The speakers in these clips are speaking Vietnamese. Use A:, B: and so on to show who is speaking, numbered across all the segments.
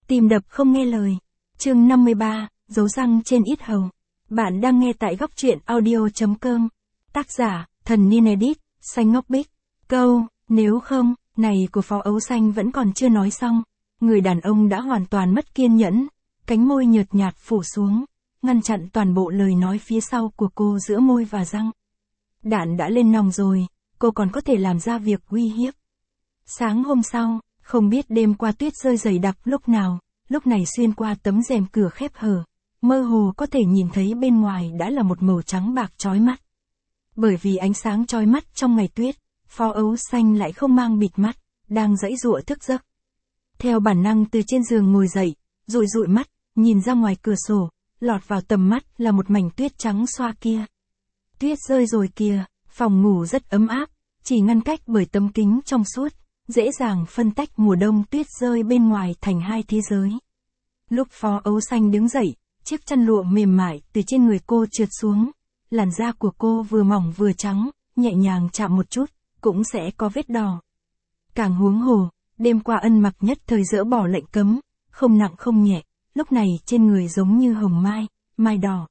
A: Tim đập không nghe lời. Chương 53, dấu răng trên yết hầu. Bạn đang nghe tại góc truyện audio.com. Tác giả, Thần Niên Edit, Xanh Ngốc Bích. Câu, nếu không, này của Phó Ấu Xanh vẫn còn chưa nói xong. Người đàn ông đã hoàn toàn mất kiên nhẫn, cánh môi nhợt nhạt phủ xuống, ngăn chặn toàn bộ lời nói phía sau của cô giữa môi và răng. Đạn đã lên nòng rồi, cô còn có thể làm ra việc uy hiếp. Sáng hôm sau, không biết đêm qua tuyết rơi dày đặc lúc nào, lúc này xuyên qua tấm rèm cửa khép hở, mơ hồ có thể nhìn thấy bên ngoài đã là một màu trắng bạc chói mắt. Bởi vì ánh sáng chói mắt trong ngày tuyết, Phó Ấu Xanh lại không mang bịt mắt, đang giãy giụa thức giấc. Theo bản năng từ trên giường ngồi dậy, dụi dụi mắt, nhìn ra ngoài cửa sổ, lọt vào tầm mắt là một mảnh tuyết trắng xoa kia. Tuyết rơi rồi kìa, phòng ngủ rất ấm áp, chỉ ngăn cách bởi tấm kính trong suốt, dễ dàng phân tách mùa đông tuyết rơi bên ngoài thành hai thế giới. Lúc Phó Ấu Xanh đứng dậy, chiếc chăn lụa mềm mại từ trên người cô trượt xuống, làn da của cô vừa mỏng vừa trắng, nhẹ nhàng chạm một chút, cũng sẽ có vết đỏ. Càng huống hồ, đêm qua Ân Mặc nhất thời dỡ bỏ lệnh cấm, không nặng không nhẹ, lúc này trên người giống như hồng mai, mai đỏ.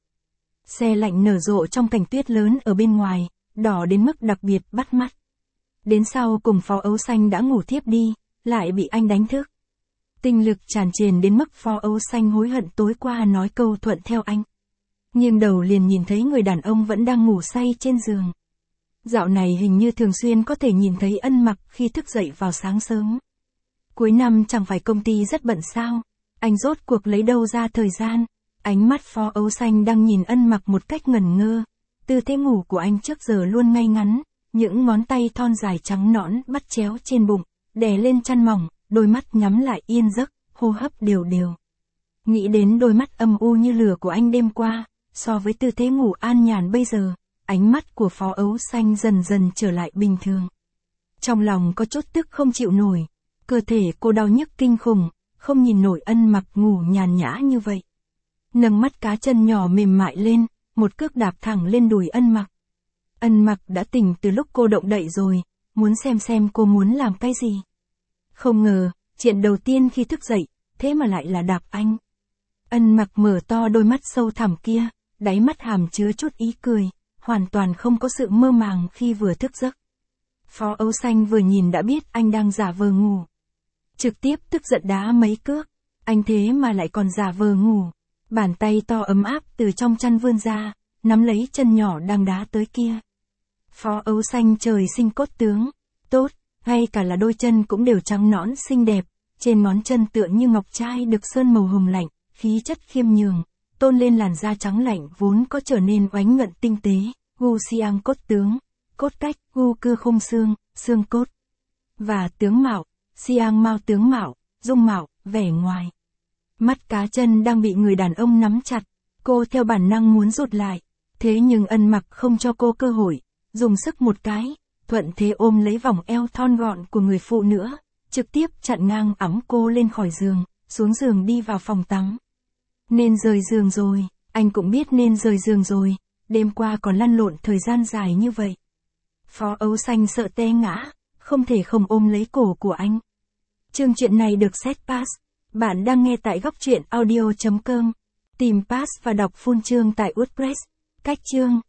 A: Se lạnh nở rộ trong cảnh tuyết lớn ở bên ngoài, đỏ đến mức đặc biệt bắt mắt. Đến sau cùng Phó Ấu Xanh đã ngủ thiếp đi, lại bị anh đánh thức. Tinh lực tràn trề đến mức Phó Ấu Xanh hối hận tối qua nói câu thuận theo anh. Nhưng đầu liền nhìn thấy người đàn ông vẫn đang ngủ say trên giường. Dạo này hình như thường xuyên có thể nhìn thấy Ân Mặc khi thức dậy vào sáng sớm. Cuối năm chẳng phải công ty rất bận sao, anh rốt cuộc lấy đâu ra thời gian. Ánh mắt Phó Ấu Xanh đang nhìn Ân Mặc một cách ngẩn ngơ. Tư thế ngủ của anh trước giờ luôn ngay ngắn, những ngón tay thon dài trắng nõn bắt chéo trên bụng, đè lên chăn mỏng, đôi mắt nhắm lại yên giấc, hô hấp đều đều. Nghĩ đến đôi mắt âm u như lửa của anh đêm qua, so với tư thế ngủ an nhàn bây giờ, ánh mắt của Phó Ấu Xanh dần dần trở lại bình thường. Trong lòng có chút tức không chịu nổi, cơ thể cô đau nhức kinh khủng, không nhìn nổi Ân Mặc ngủ nhàn nhã như vậy. Nâng mắt cá chân nhỏ mềm mại lên, một cước đạp thẳng lên đùi Ân Mặc. Ân Mặc đã tỉnh từ lúc cô động đậy rồi, muốn xem cô muốn làm cái gì. Không ngờ, chuyện đầu tiên khi thức dậy, thế mà lại là đạp anh. Ân Mặc mở to đôi mắt sâu thẳm kia, đáy mắt hàm chứa chút ý cười, hoàn toàn không có sự mơ màng khi vừa thức giấc. Phó Ấu Xanh vừa nhìn đã biết anh đang giả vờ ngủ. Trực tiếp tức giận đá mấy cước, anh thế mà lại còn giả vờ ngủ. Bàn tay to ấm áp từ trong chăn vươn ra, nắm lấy chân nhỏ đang đá tới kia. Phó Ấu Xanh trời sinh cốt tướng, tốt, ngay cả là đôi chân cũng đều trắng nõn xinh đẹp, trên ngón chân tựa như ngọc trai được sơn màu hồng lạnh, khí chất khiêm nhường, tôn lên làn da trắng lạnh vốn có trở nên oánh nhuận tinh tế, gu xiang cốt tướng, cốt cách, gu cư khung xương, xương cốt. Và tướng mạo, xiang mao tướng mạo, dung mạo, vẻ ngoài. Mắt cá chân đang bị người đàn ông nắm chặt, cô theo bản năng muốn rụt lại, thế nhưng Ân Mặc không cho cô cơ hội, dùng sức một cái, thuận thế ôm lấy vòng eo thon gọn của người phụ nữ, trực tiếp chặn ngang ẵm cô lên khỏi giường, xuống giường đi vào phòng tắm. Nên rời giường rồi, anh cũng biết nên rời giường rồi, đêm qua còn lăn lộn thời gian dài như vậy. Phó Ấu Xanh sợ té ngã, không thể không ôm lấy cổ của anh. Chương truyện này được set pass. Bạn đang nghe tại góc truyện audio.com. Tìm pass và đọc full chương tại WordPress. Cách chương